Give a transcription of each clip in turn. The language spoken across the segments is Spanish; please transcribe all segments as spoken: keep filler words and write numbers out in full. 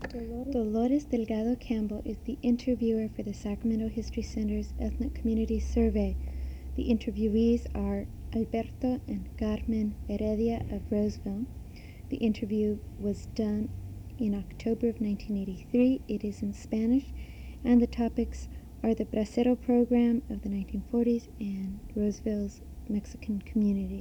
Dolores Delgado Campbell is the interviewer for the Sacramento History Center's Ethnic Community Survey. The interviewees are Alberto and Carmen Heredia of Roseville. The interview was done in October of nineteen eighty-three. It is in Spanish, and the topics are the Bracero program of the nineteen forties and Roseville's Mexican community.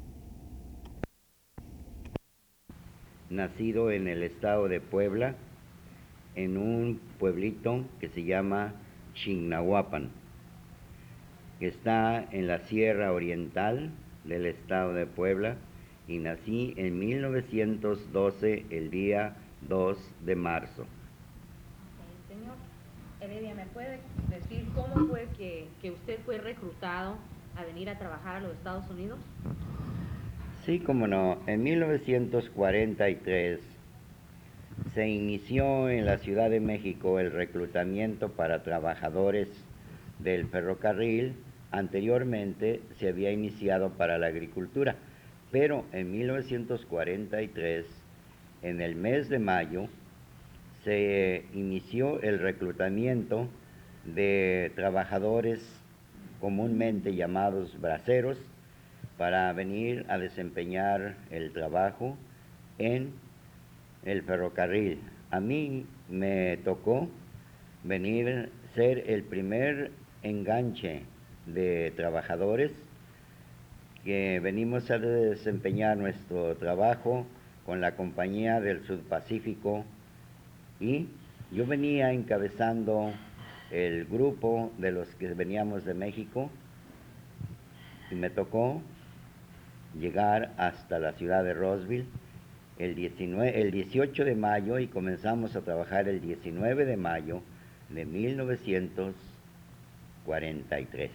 Nacido en el estado de Puebla, en un pueblito que se llama Chignahuapan, que está en la Sierra Oriental del estado de Puebla, y nací en mil novecientos doce, el día dos de marzo. Okay, señor Heredia, ¿me puede decir cómo fue que, que usted fue reclutado a venir a trabajar a los Estados Unidos? Sí, cómo no. En mil novecientos cuarenta y tres se inició en la Ciudad de México el reclutamiento para trabajadores del ferrocarril. Anteriormente se había iniciado para la agricultura, pero en mil novecientos cuarenta y tres, en el mes de mayo, se inició el reclutamiento de trabajadores comúnmente llamados braceros para venir a desempeñar el trabajo en el ferrocarril. A mí me tocó venir ser el primer enganche de trabajadores que venimos a desempeñar nuestro trabajo con la compañía del Sudpacífico, y yo venía encabezando el grupo de los que veníamos de México, y me tocó llegar hasta la ciudad de Roseville el, diecinueve, el dieciocho de mayo, y comenzamos a trabajar el diecinueve de mayo de mil novecientos cuarenta y tres.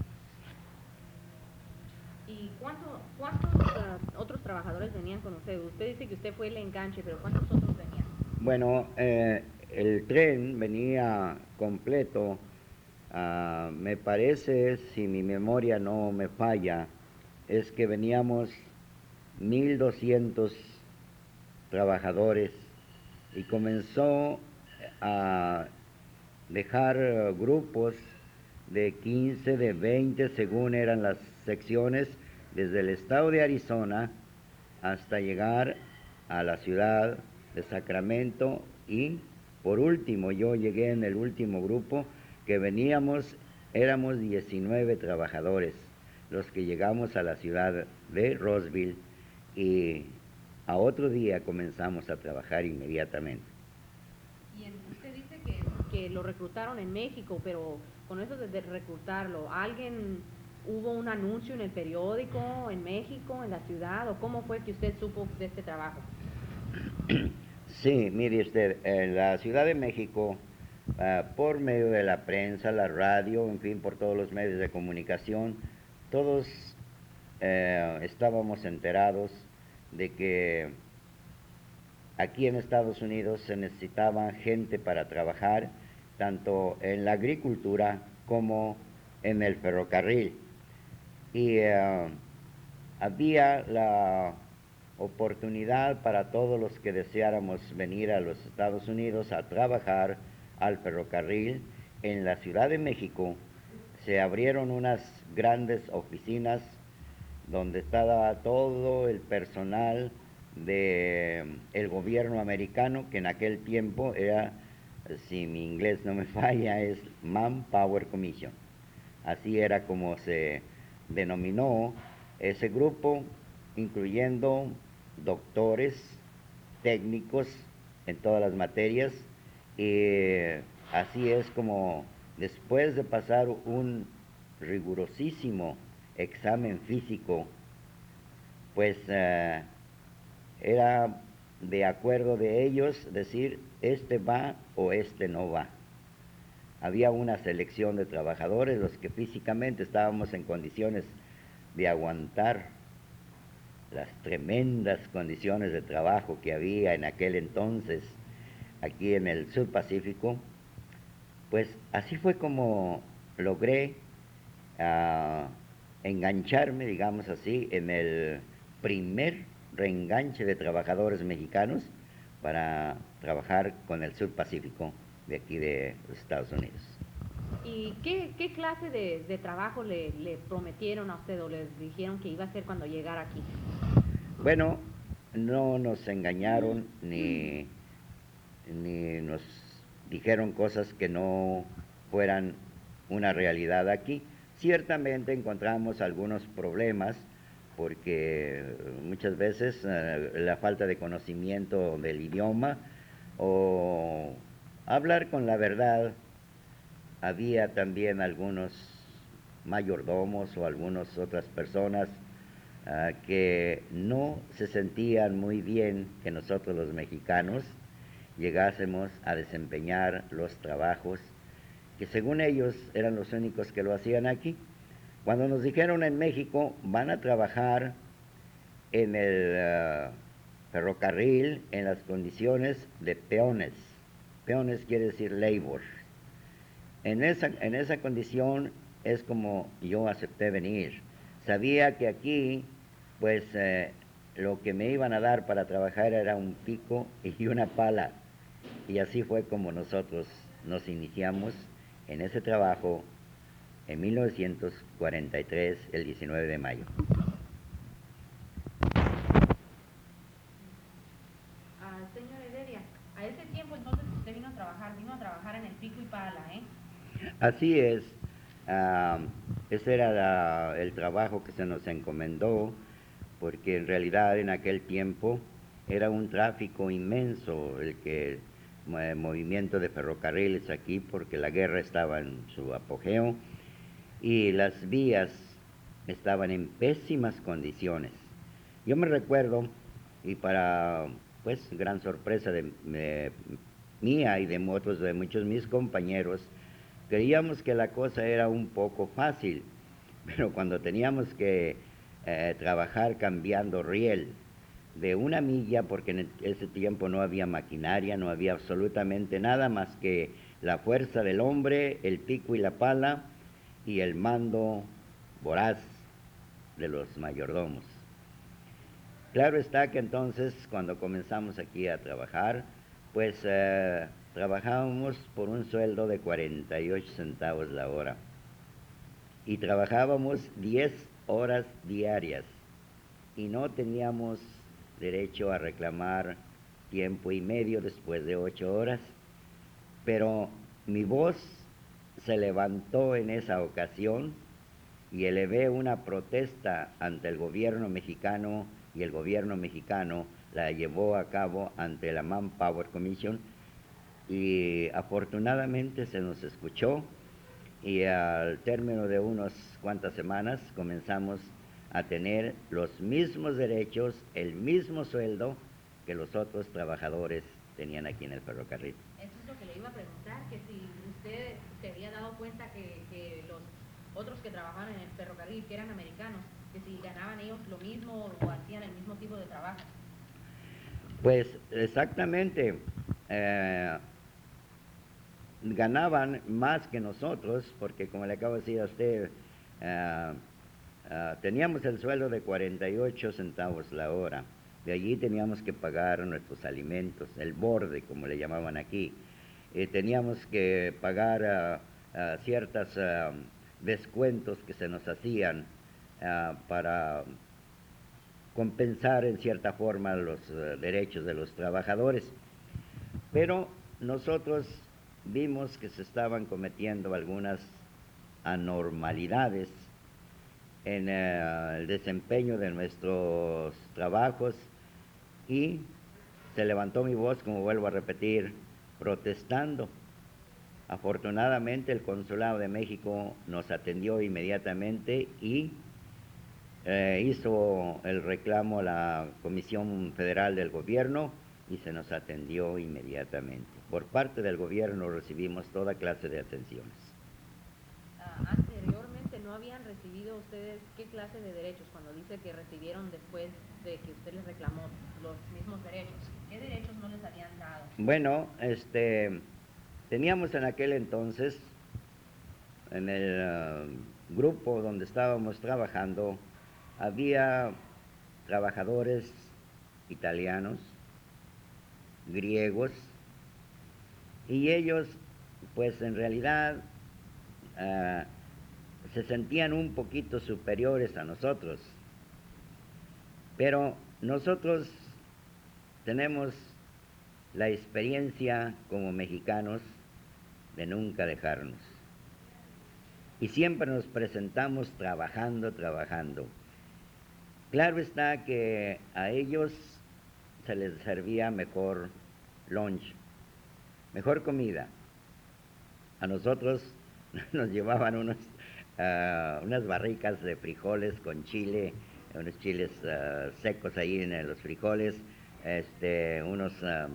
¿Y cuánto, cuántos uh, otros trabajadores venían con usted? Usted dice que usted fue el enganche, pero ¿cuántos otros venían? Bueno, eh, el tren venía completo. Uh, me parece, si mi memoria no me falla, es que veníamos mil doscientos trabajadores, y comenzó a dejar uh, grupos de quince, de veinte, según eran las secciones, desde el estado de Arizona hasta llegar a la ciudad de Sacramento. Y por último, yo llegué en el último grupo, que veníamos, éramos diecinueve trabajadores los que llegamos a la ciudad de Roseville, y a otro día comenzamos a trabajar inmediatamente. Y en, usted dice que, que lo reclutaron en México, pero con eso de, de reclutarlo, ¿alguien, hubo un anuncio en el periódico en México, en la ciudad, o cómo fue que usted supo de este trabajo? Sí, mire usted, en la Ciudad de México, uh, por medio de la prensa, la radio, en fin, por todos los medios de comunicación, todos uh, estábamos enterados de que aquí en Estados Unidos se necesitaba gente para trabajar tanto en la agricultura como en el ferrocarril. Y uh, había la oportunidad para todos los que deseáramos venir a los Estados Unidos a trabajar al ferrocarril. En la Ciudad de México se abrieron unas grandes oficinas donde estaba todo el personal del gobierno americano, que en aquel tiempo era, si mi inglés no me falla, es Manpower Commission. Así era como se denominó ese grupo, incluyendo doctores, técnicos en todas las materias. Y así es como, después de pasar un rigurosísimo examen físico, pues uh, era de acuerdo de ellos decir, este va o este no va. Había una selección de trabajadores, los que físicamente estábamos en condiciones de aguantar las tremendas condiciones de trabajo que había en aquel entonces aquí en el Sur Pacífico. Pues así fue como logré uh, engancharme, digamos así, en el primer reenganche de trabajadores mexicanos, para trabajar con el Sur Pacífico de aquí de los Estados Unidos. ¿Y qué, qué clase de, de trabajo le, le prometieron a usted o les dijeron que iba a hacer cuando llegara aquí? Bueno, no nos engañaron ni, ni nos dijeron cosas que no fueran una realidad aquí. Ciertamente encontramos algunos problemas porque muchas veces eh, la falta de conocimiento del idioma o hablar con la verdad. Había también algunos mayordomos o algunas otras personas uh, que no se sentían muy bien que nosotros los mexicanos llegásemos a desempeñar los trabajos que según ellos eran los únicos que lo hacían aquí. Cuando nos dijeron en México van a trabajar en el uh, ferrocarril en las condiciones de peones, peones quiere decir labor. En esa, en esa condición es como yo acepté venir. Sabía que aquí, pues, eh, lo que me iban a dar para trabajar era un pico y una pala. Y así fue como nosotros nos iniciamos en ese trabajo en mil novecientos cuarenta y tres, el diecinueve de mayo. Ah, señor Heredia, a ese tiempo entonces usted vino a trabajar, vino a trabajar en el pico y pala, ¿eh? Así es, uh, ese era la, el trabajo que se nos encomendó, porque en realidad en aquel tiempo era un tráfico inmenso el que el movimiento de ferrocarriles aquí, porque la guerra estaba en su apogeo y las vías estaban en pésimas condiciones. Yo me recuerdo, y para pues gran sorpresa de, de mía y de otros de muchos mis compañeros, creíamos que la cosa era un poco fácil, pero cuando teníamos que eh, trabajar cambiando riel de una milla, porque en ese tiempo no había maquinaria, no había absolutamente nada más que la fuerza del hombre, el pico y la pala y el mando voraz de los mayordomos. Claro está que entonces cuando comenzamos aquí a trabajar, pues eh, trabajábamos por un sueldo de cuarenta y ocho centavos la hora y trabajábamos diez horas diarias y no teníamos derecho a reclamar tiempo y medio después de ocho horas, pero mi voz se levantó en esa ocasión y elevé una protesta ante el gobierno mexicano y el gobierno mexicano la llevó a cabo ante la Manpower Commission y afortunadamente se nos escuchó y al término de unas cuantas semanas comenzamos a tener los mismos derechos, el mismo sueldo que los otros trabajadores tenían aquí en el ferrocarril. Eso es lo que le iba a preguntar, que si usted se había dado cuenta que, que los otros que trabajaban en el ferrocarril, que eran americanos, que si ganaban ellos lo mismo o hacían el mismo tipo de trabajo. Pues exactamente, eh, ganaban más que nosotros, porque como le acabo de decir a usted, uh, uh, teníamos el sueldo de cuarenta y ocho centavos la hora. De allí teníamos que pagar nuestros alimentos, el borde, como le llamaban aquí. Eh, teníamos que pagar uh, uh, ciertos uh, descuentos que se nos hacían uh, para compensar en cierta forma los uh, derechos de los trabajadores. Pero nosotros vimos que se estaban cometiendo algunas anormalidades en uh, el desempeño de nuestros trabajos y se levantó mi voz, como vuelvo a repetir, protestando. Afortunadamente el Consulado de México nos atendió inmediatamente y eh, hizo el reclamo a la Comisión Federal del Gobierno y se nos atendió inmediatamente. Por parte del gobierno recibimos toda clase de atenciones. Uh, anteriormente no habían recibido ustedes qué clase de derechos cuando dice que recibieron después de que usted les reclamó los mismos derechos. ¿Qué derechos no les habían dado? Bueno, este, teníamos en aquel entonces, en el uh, grupo donde estábamos trabajando, había trabajadores italianos, griegos, y ellos, pues en realidad, uh, se sentían un poquito superiores a nosotros, pero nosotros tenemos la experiencia como mexicanos de nunca dejarnos. Y siempre nos presentamos trabajando, trabajando. Claro está que a ellos se les servía mejor lunch, mejor comida. A nosotros nos llevaban unos, uh, unas barricas de frijoles con chile, unos chiles uh, secos ahí en los frijoles, este, unos um,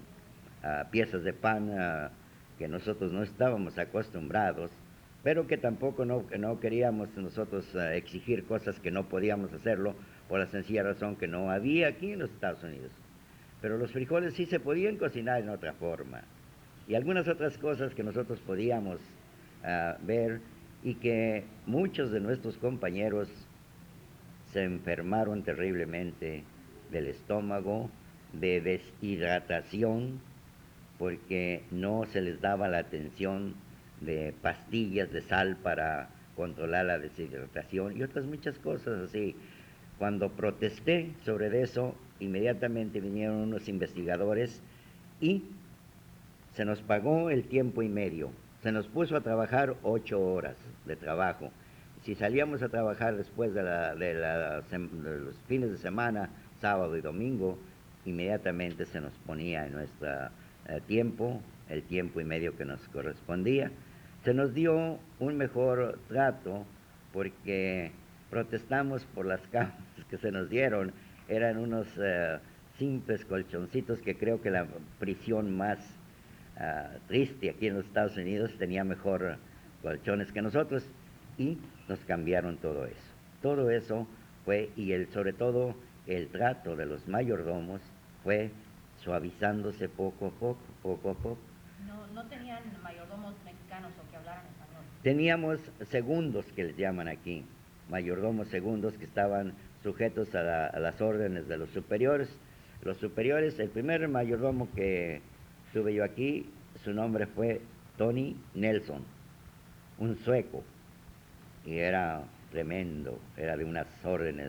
uh, piezas de pan uh, que nosotros no estábamos acostumbrados, pero que tampoco no, no queríamos nosotros uh, exigir cosas que no podíamos hacerlo por la sencilla razón que no había aquí en los Estados Unidos. Pero los frijoles sí se podían cocinar en otra forma, y algunas otras cosas que nosotros podíamos uh, ver, y que muchos de nuestros compañeros se enfermaron terriblemente del estómago, de deshidratación, porque no se les daba la atención de pastillas de sal para controlar la deshidratación y otras muchas cosas así. Cuando protesté sobre eso, inmediatamente vinieron unos investigadores y se nos pagó el tiempo y medio. Se nos puso a trabajar ocho horas de trabajo. Si salíamos a trabajar después de, la, de, la, de los fines de semana, sábado y domingo, inmediatamente se nos ponía en nuestro eh, tiempo, el tiempo y medio que nos correspondía. Se nos dio un mejor trato porque protestamos por las camas que se nos dieron. Eran unos eh, simples colchoncitos que creo que la prisión más uh, triste aquí en los Estados Unidos tenía mejor colchones que nosotros, y nos cambiaron todo eso. Todo eso fue, y el, sobre todo el trato de los mayordomos fue suavizándose poco a poco, poco a poco. No, no tenían mayordomos mexicanos o que hablaran español. Teníamos segundos, que les llaman aquí, mayordomos segundos, que estaban sujetos a, la, a las órdenes de los superiores. Los superiores, el primer mayordomo que tuve yo aquí, su nombre fue Tony Nelson, un sueco, y era tremendo, era de unas órdenes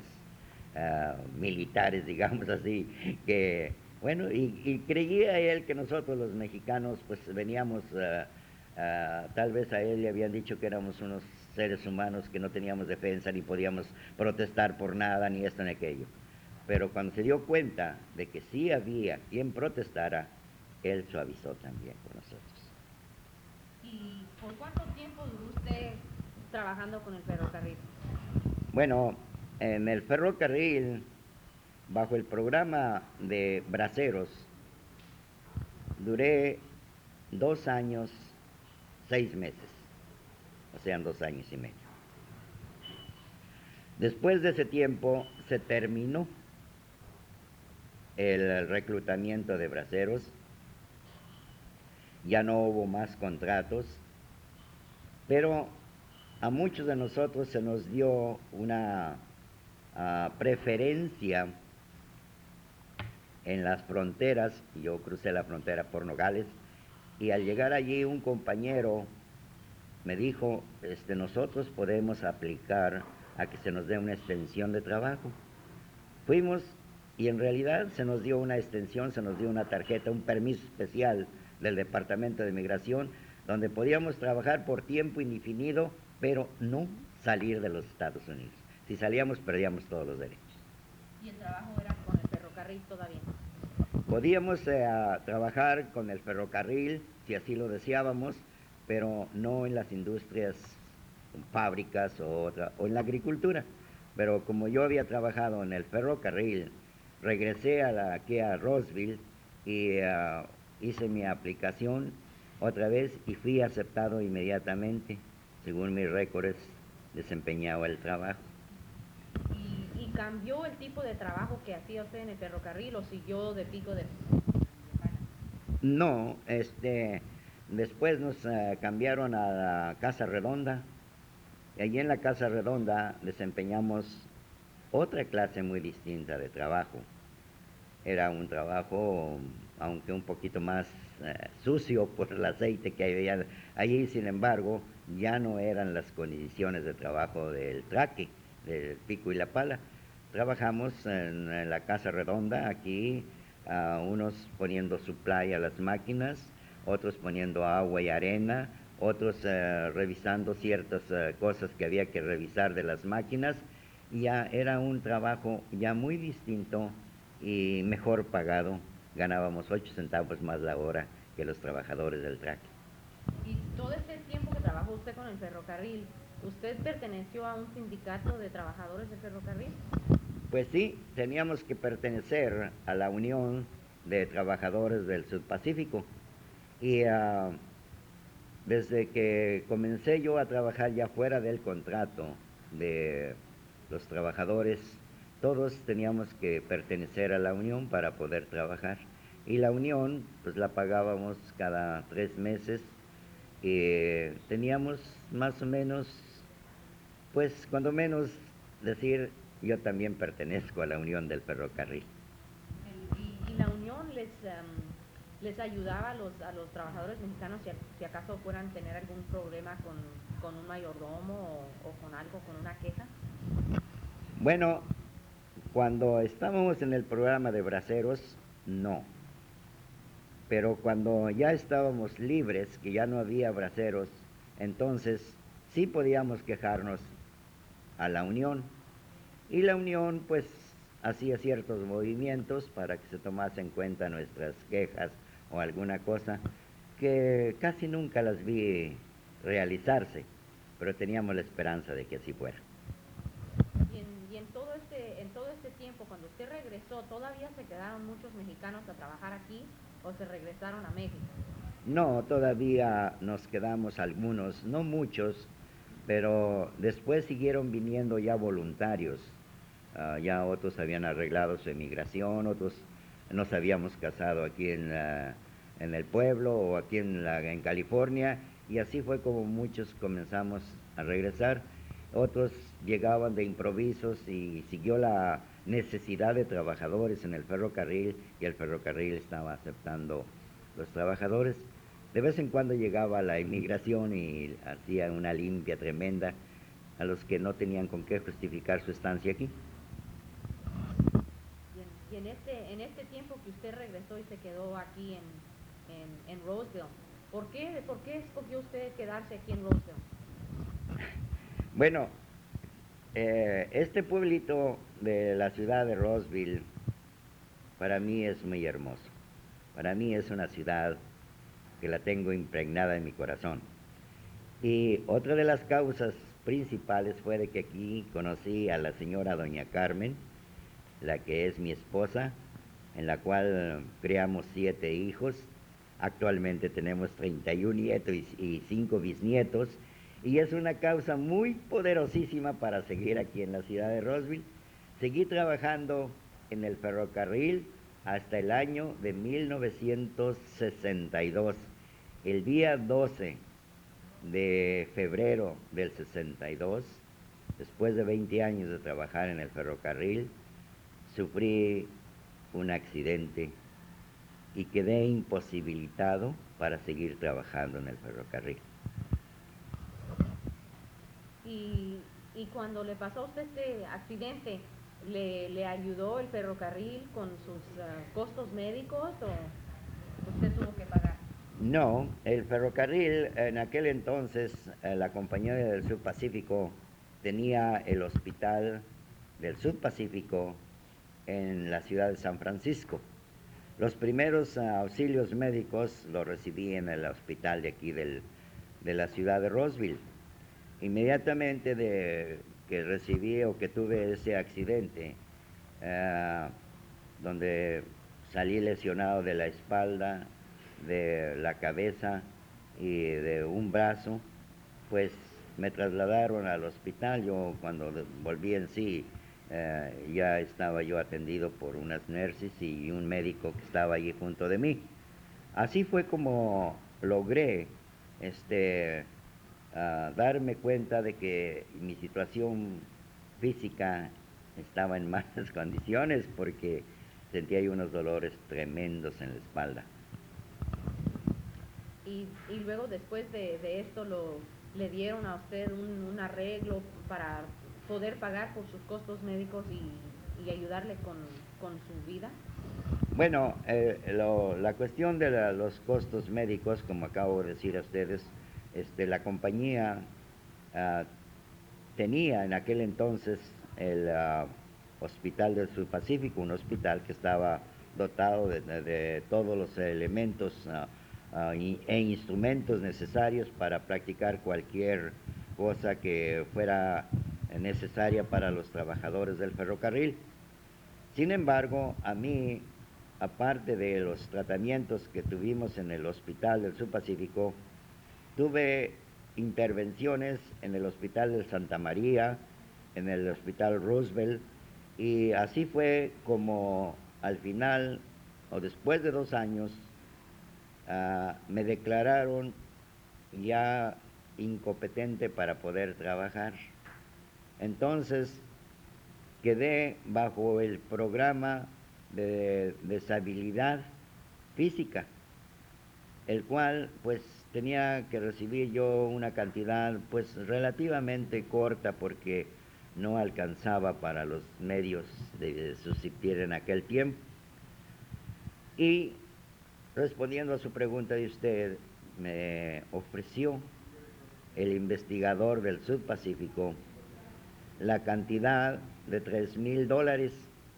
uh, militares, digamos así, que, bueno, y, y creía él que nosotros los mexicanos, pues veníamos, uh, uh, tal vez a él le habían dicho que éramos unos seres humanos que no teníamos defensa, ni podíamos protestar por nada, ni esto ni aquello. Pero cuando se dio cuenta de que sí había quien protestara, él suavizó también con nosotros. ¿Y por cuánto tiempo duró usted trabajando con el ferrocarril? Bueno, en el ferrocarril, bajo el programa de braceros, duré dos años, seis meses, o sea, dos años y medio. Después de ese tiempo se terminó el reclutamiento de braceros, ya no hubo más contratos, pero a muchos de nosotros se nos dio una uh, preferencia en las fronteras. Yo crucé la frontera por Nogales, y al llegar allí un compañero me dijo, este, nosotros podemos aplicar a que se nos dé una extensión de trabajo. Fuimos, y en realidad se nos dio una extensión, se nos dio una tarjeta, un permiso especial del Departamento de Migración, donde podíamos trabajar por tiempo indefinido, pero no salir de los Estados Unidos. Si salíamos, perdíamos todos los derechos. ¿Y el trabajo era con el ferrocarril todavía? Podíamos eh, trabajar con el ferrocarril, si así lo deseábamos, pero no en las industrias, en fábricas o, otra, o en la agricultura. Pero como yo había trabajado en el ferrocarril, regresé a la, aquí a Roseville y uh, hice mi aplicación otra vez y fui aceptado inmediatamente. Según mis récords, desempeñaba el trabajo. ¿Y, y cambió el tipo de trabajo que hacía usted en el ferrocarril o siguió de pico de...? No, este, después nos uh, cambiaron a la Casa Redonda, y allí en la Casa Redonda desempeñamos otra clase muy distinta de trabajo. Era un trabajo, aunque un poquito más eh, sucio por el aceite que había allí, sin embargo, ya no eran las condiciones de trabajo del traque, del pico y la pala. Trabajamos en, en la casa redonda, aquí, uh, unos poniendo supply a las máquinas, otros poniendo agua y arena, otros uh, revisando ciertas uh, cosas que había que revisar de las máquinas. Ya era un trabajo ya muy distinto y mejor pagado. Ganábamos ocho centavos más la hora que los trabajadores del traque. Y todo este tiempo que trabajó usted con el ferrocarril, ¿usted perteneció a un sindicato de trabajadores del ferrocarril? Pues sí, teníamos que pertenecer a la Unión de Trabajadores del Sudpacífico. Y uh, desde que comencé yo a trabajar ya fuera del contrato de los trabajadores, todos teníamos que pertenecer a la Unión para poder trabajar. Y la Unión, pues la pagábamos cada tres meses. Y teníamos más o menos, pues cuando menos decir, yo también pertenezco a la Unión del Ferrocarril. El, y, y, la Unión les, um, les ayudaba a los, a los trabajadores mexicanos si, si acaso fueran tener algún problema con, con un mayordomo o, o con algo, con una queja. Bueno, cuando estábamos en el programa de braceros, no. Pero cuando ya estábamos libres, que ya no había braceros, entonces sí podíamos quejarnos a la Unión. Y la Unión pues hacía ciertos movimientos para que se tomase en cuenta nuestras quejas o alguna cosa que casi nunca las vi realizarse, pero teníamos la esperanza de que así fuera. Y en, y en todo este, en todo este tiempo, cuando usted regresó, ¿todavía se quedaron muchos mexicanos a trabajar aquí o se regresaron a México? No, todavía nos quedamos algunos, no muchos, pero después siguieron viniendo ya voluntarios. Uh, ya otros habían arreglado su emigración, otros nos habíamos casado aquí en, la, en el pueblo o aquí en, la, en California, y así fue como muchos comenzamos a regresar. Otros llegaban de improvisos y siguió la necesidad de trabajadores en el ferrocarril, y el ferrocarril estaba aceptando los trabajadores. De vez en cuando llegaba la inmigración y hacía una limpia tremenda a los que no tenían con qué justificar su estancia aquí. Y en, y en, este, en este tiempo que usted regresó y se quedó aquí en, en, en Roseville, ¿por qué, ¿por qué escogió usted quedarse aquí en Roseville? Bueno, eh, este pueblito de la ciudad de Roseville para mí es muy hermoso. Para mí es una ciudad que la tengo impregnada en mi corazón. Y otra de las causas principales fue de que aquí conocí a la señora doña Carmen, la que es mi esposa, en la cual criamos siete hijos. Actualmente tenemos treinta y un nietos y cinco bisnietos, y es una causa muy poderosísima para seguir aquí en la ciudad de Roseville. Seguí trabajando en el ferrocarril hasta el año de mil novecientos sesenta y dos. El día doce de febrero del sesenta y dos, después de veinte años de trabajar en el ferrocarril, sufrí un accidente y quedé imposibilitado para seguir trabajando en el ferrocarril. Y, y cuando le pasó a usted este accidente, ¿le, le ayudó el ferrocarril con sus uh, costos médicos o usted tuvo que pagar? No, el ferrocarril en aquel entonces, eh, la compañía del Sudpacífico tenía el hospital del Sudpacífico en la ciudad de San Francisco. Los primeros uh, auxilios médicos los recibí en el hospital de aquí del, de la ciudad de Roseville. Inmediatamente de que recibí o que tuve ese accidente, uh, donde salí lesionado de la espalda, de la cabeza y de un brazo, pues me trasladaron al hospital. Yo cuando volví en sí, eh, ya estaba yo atendido por unas nurses y un médico que estaba allí junto de mí. Así fue como logré este, uh, darme cuenta de que mi situación física estaba en malas condiciones, porque sentía yo unos dolores tremendos en la espalda. Y, y luego después de, de esto lo, le dieron a usted un, un arreglo para poder pagar por sus costos médicos y, y ayudarle con, con su vida. Bueno, eh, lo, la cuestión de la, los costos médicos, como acabo de decir a ustedes, este, la compañía uh, tenía en aquel entonces el uh, Hospital del Sur Pacífico, un hospital que estaba dotado de, de, de todos los elementos uh, uh, y, e instrumentos necesarios para practicar cualquier cosa que fuera necesaria para los trabajadores del ferrocarril. Sin embargo, a mí, aparte de los tratamientos que tuvimos en el Hospital del Sur Pacífico, tuve intervenciones en el Hospital del Santa María, en el Hospital Roosevelt, y así fue como al final, o después de dos años, uh, me declararon ya incompetente para poder trabajar. Entonces, quedé bajo el programa de deshabilidad física, el cual pues tenía que recibir yo una cantidad pues relativamente corta porque no alcanzaba para los medios de subsistir en aquel tiempo. Y respondiendo a su pregunta de usted, me ofreció el investigador del Sur Pacífico la cantidad de tres mil dólares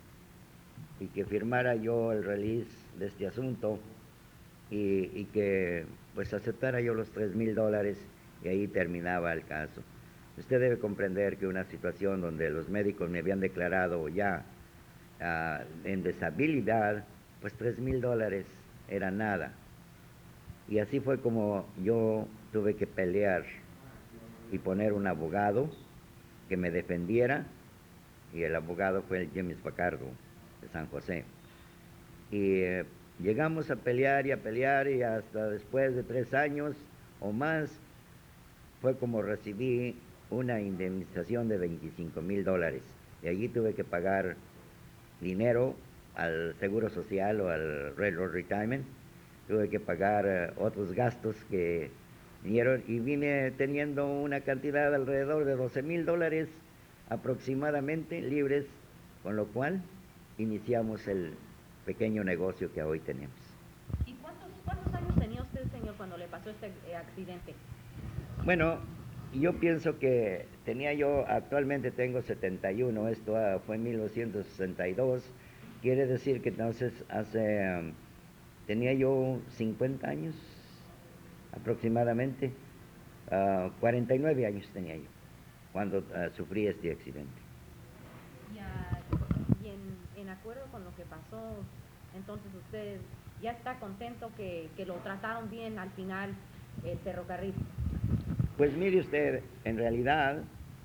y que firmara yo el release de este asunto y, y que pues aceptara yo los tres mil dólares y ahí terminaba el caso. Usted debe comprender que una situación donde los médicos me habían declarado ya uh, en deshabilidad, pues tres mil dólares era nada. Y así fue como yo tuve que pelear y poner un abogado que me defendiera, y el abogado fue el James Bacardo de San José. Y eh, llegamos a pelear y a pelear y hasta después de tres años o más fue como recibí una indemnización de veinticinco mil dólares. Y allí tuve que pagar dinero al Seguro Social o al Railroad Retirement. Tuve que pagar uh, otros gastos que vinieron y vine teniendo una cantidad alrededor de doce mil dólares aproximadamente libres, con lo cual iniciamos el pequeño negocio que hoy tenemos. ¿Y cuántos, cuántos años tenía usted, señor, cuando le pasó este eh, accidente? Bueno, yo pienso que tenía yo, actualmente tengo setenta y uno, esto uh, fue en mil novecientos sesenta y dos, quiere decir que entonces hace, um, tenía yo cincuenta años aproximadamente, uh, cuarenta y nueve años tenía yo cuando uh, sufrí este accidente. Y, uh, y en, en acuerdo con lo que pasó, entonces usted ya está contento que, que lo trataron bien al final el ferrocarril. Pues mire usted, en realidad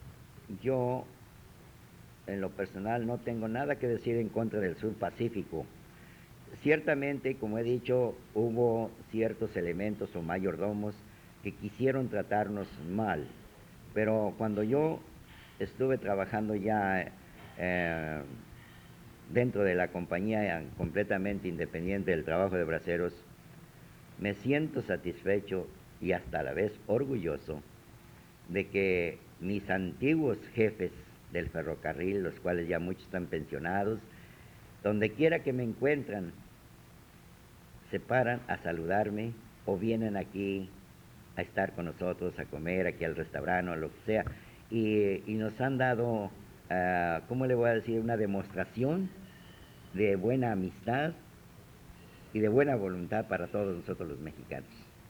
yo en lo personal no tengo nada que decir en contra del Sur Pacífico. Ciertamente, como he dicho, hubo ciertos elementos o mayordomos que quisieron tratarnos mal, pero cuando yo estuve trabajando ya eh, dentro de la compañía completamente independiente del trabajo de braceros, me siento satisfecho y hasta a la vez orgulloso de que mis antiguos jefes del ferrocarril, los cuales ya muchos están pensionados, donde quiera que me encuentran, se paran a saludarme o vienen aquí a estar con nosotros, a comer aquí al restaurante o lo que sea, y, y nos han dado, uh, ¿cómo le voy a decir?, una demostración de buena amistad y de buena voluntad para todos nosotros los mexicanos.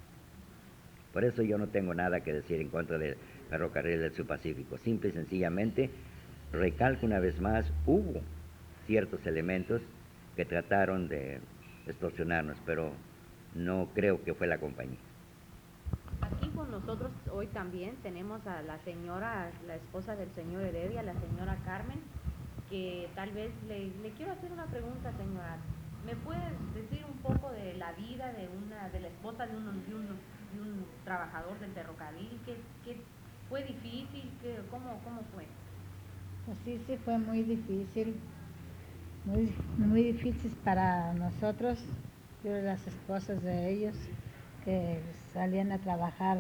Por eso yo no tengo nada que decir en contra del ferrocarril del Sur Pacífico. Simple y sencillamente, recalco una vez más, hubo ciertos elementos que trataron de extorsionarnos, pero no creo que fue la compañía. Aquí con nosotros hoy también tenemos a la señora, la esposa del señor Heredia, la señora Carmen, que tal vez le, le quiero hacer una pregunta, señora. ¿Me puede decir un poco de la vida de una de la esposa de un, de un, de un trabajador del ferrocarril? ¿Qué, qué fue difícil? ¿Qué, cómo, ¿Cómo fue? Pues sí, sí fue muy difícil. muy, muy difícil para nosotros, yo y las esposas de ellos, que salían a trabajar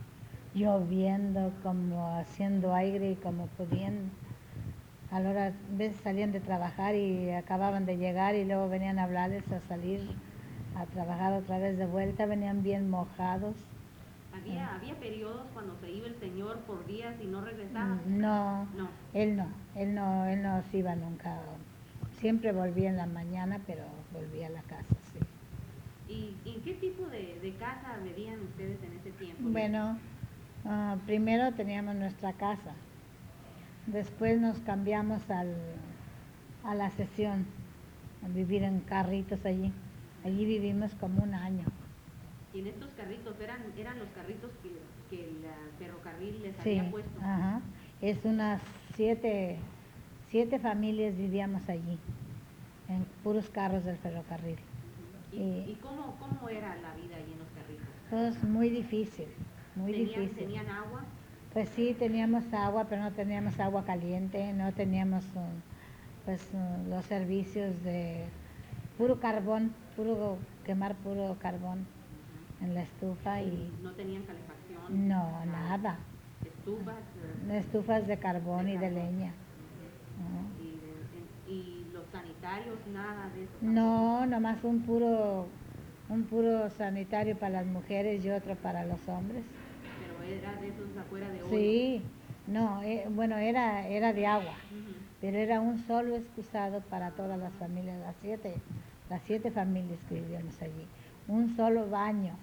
lloviendo, como haciendo aire y como podían. A la hora, veces salían de trabajar y acababan de llegar y luego venían a hablarles a salir a trabajar otra vez de vuelta, venían bien mojados. ¿Había, Ah. había periodos cuando se iba el señor por días y no regresaba? No, No. él no, él no, él no se iba nunca. Siempre volvía en la mañana, pero volvía a la casa, sí. ¿Y en qué tipo de, de casa vivían ustedes en ese tiempo? Bueno, uh, primero teníamos nuestra casa, después nos cambiamos al, a la sesión, a vivir en carritos allí. Allí vivimos como un año. ¿Y en estos carritos eran, eran los carritos que, que el uh, ferrocarril les Sí, había puesto? Ajá. Es unas siete, siete familias vivíamos allí, en puros carros del ferrocarril. ¿Y, y, ¿y cómo, cómo era la vida allí en los carritos? Pues muy difícil, muy ¿Tenían, difícil. ¿Tenían agua? Pues sí, teníamos agua, pero no teníamos agua caliente, no teníamos um, pues uh, los servicios de puro carbón, puro quemar puro carbón uh-huh. en la estufa y... ¿No tenían calefacción? No, nada. ¿Estufas? Estufas de carbón de y carbón. de leña. Uh-huh. ¿Y, de, ¿Y los sanitarios, nada de eso? No, nomás un puro, un puro sanitario para las mujeres y otro para los hombres. ¿Pero era de esos afuera de hoyo? Sí, no, eh, bueno, era, era de agua, uh-huh. pero era un solo excusado para todas las familias, las siete, las siete familias que vivíamos allí. Un solo baño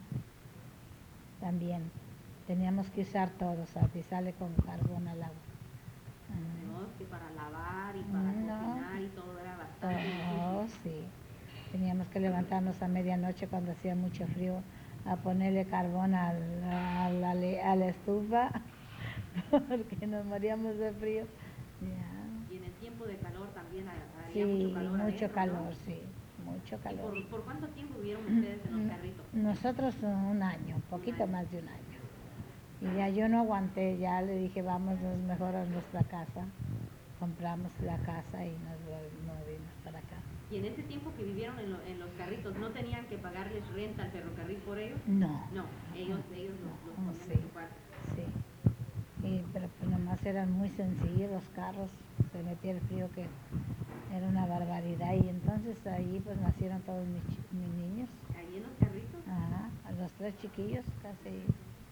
también. Teníamos que usar todos, así sale con carbón al agua. Uh-huh. No, que para lavar y para no. cocinar y todo era bastante Oh, difícil. Sí. Teníamos que levantarnos a medianoche cuando hacía mucho frío a ponerle carbón a la, a la, a la estufa porque nos moríamos de frío. Yeah. Y en el tiempo de calor también había sí, mucho calor. mucho adentro, calor, ¿no? sí, mucho calor. ¿Y por, por cuánto tiempo vivieron ustedes en los carritos? Nosotros un año, un poquito un año. Más de un año. Y ya yo no aguanté, ya le dije, vámonos mejor a nuestra casa. Compramos la casa y nos movimos para acá. ¿Y en ese tiempo que vivieron en, lo, en los carritos, no tenían que pagarles renta al ferrocarril por ellos? No. No, ellos, no, ellos no, los, los no, ponían sí, en su parte. Sí. Y, pero pues nomás eran muy sencillos los carros, se metía el frío que era una barbaridad. Y entonces ahí pues nacieron todos mis, mis niños. ¿Ahí en los carritos? Ajá, a los tres chiquillos casi,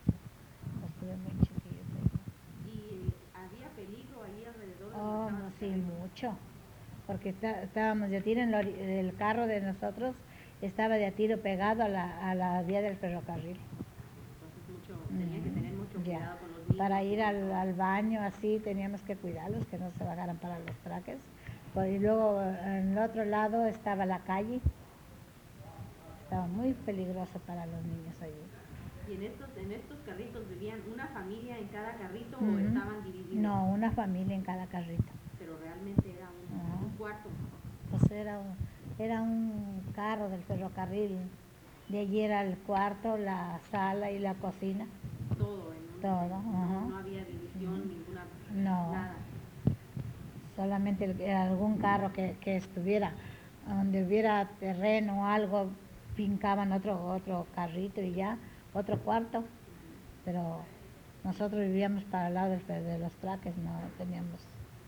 los tuve muy chiquillos ahí. ¿Y había peligro ahí alrededor? Oh, no, sí, mucho. Porque está, estábamos de a tiro, en la, el carro de nosotros estaba de a tiro pegado a la, a la vía del ferrocarril. Entonces mucho, tenían que tener mucho ya. cuidado con los niños. Para ir al, al baño así teníamos que cuidarlos, que no se bajaran para los traques. Y luego en el otro lado estaba la calle. Estaba muy peligroso para los niños allí. ¿Y en estos, en estos carritos vivían una familia en cada carrito uh-huh. o estaban divididos? No, una familia en cada carrito. Pero realmente era un, uh-huh. un cuarto. Pues era un, era un carro del ferrocarril. De allí era el cuarto, la sala y la cocina. Todo en un, Todo. No, Uh-huh. no había división, uh-huh. ninguna. No. Nada. Solamente el, algún carro que, que estuviera donde hubiera terreno o algo, fincaban otro, otro carrito y ya, otro cuarto. Pero nosotros vivíamos para el lado de, de los traques, no teníamos.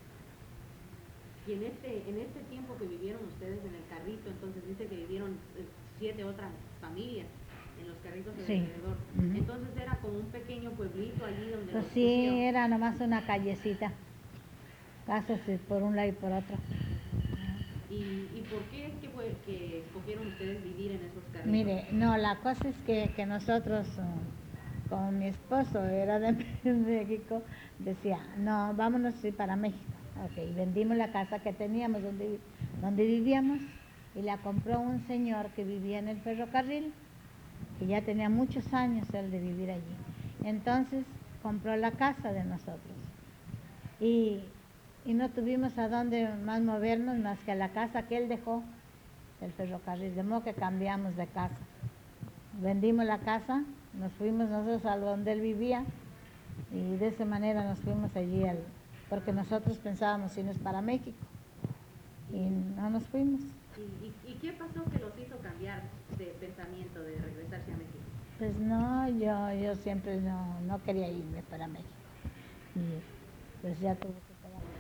Y en este, en este tiempo que vivieron ustedes en el carrito, entonces dice que vivieron eh, siete otras familias en los carritos de sí. alrededor. Uh-huh. Entonces era como un pequeño pueblito allí donde pues los sí, pusieron. Era nomás una callecita, casas por un lado y por otro. ¿Y, ¿Y por qué es que, fue, que escogieron ustedes vivir en esos carritos? Mire, no, la cosa es que, que nosotros, uh, con mi esposo, era de México, decía, no, vámonos para México. Ok, vendimos la casa que teníamos donde, donde vivíamos y la compró un señor que vivía en el ferrocarril, que ya tenía muchos años él de vivir allí. Entonces compró la casa de nosotros y, y no tuvimos a dónde más movernos más que a la casa que él dejó del ferrocarril, de modo que cambiamos de casa. Vendimos la casa, nos fuimos nosotros a donde él vivía y de esa manera nos fuimos allí al... porque nosotros pensábamos irnos para México. y no nos fuimos. ¿Y, y, y qué pasó que los hizo cambiar de pensamiento, de regresarse a México? Pues no, yo, yo siempre no, no quería irme para México. Y pues ya tuve que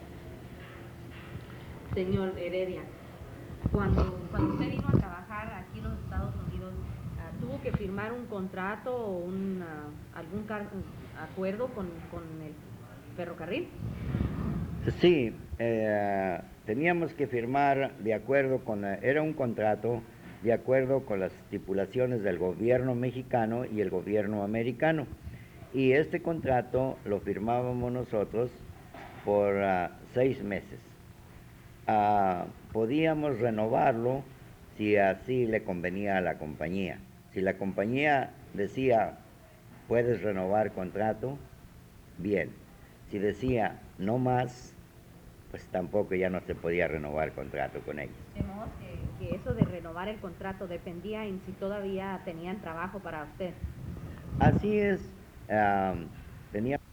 quedar. Señor Heredia, cuando, cuando usted vino a trabajar aquí en los Estados Unidos, uh, ¿tuvo que firmar un contrato o un, uh, algún car acuerdo con, con el ferrocarril? Sí, eh, teníamos que firmar de acuerdo con, era un contrato de acuerdo con las estipulaciones del gobierno mexicano y el gobierno americano. Y este contrato lo firmábamos nosotros por uh, seis meses. Uh, podíamos renovarlo si así le convenía a la compañía. Si la compañía decía, puedes renovar contrato, bien. Si decía, no más, pues tampoco ya no se podía renovar contrato con ellos. De modo que, que eso de renovar el contrato dependía en si todavía tenían trabajo para usted. Así es, uh, tenía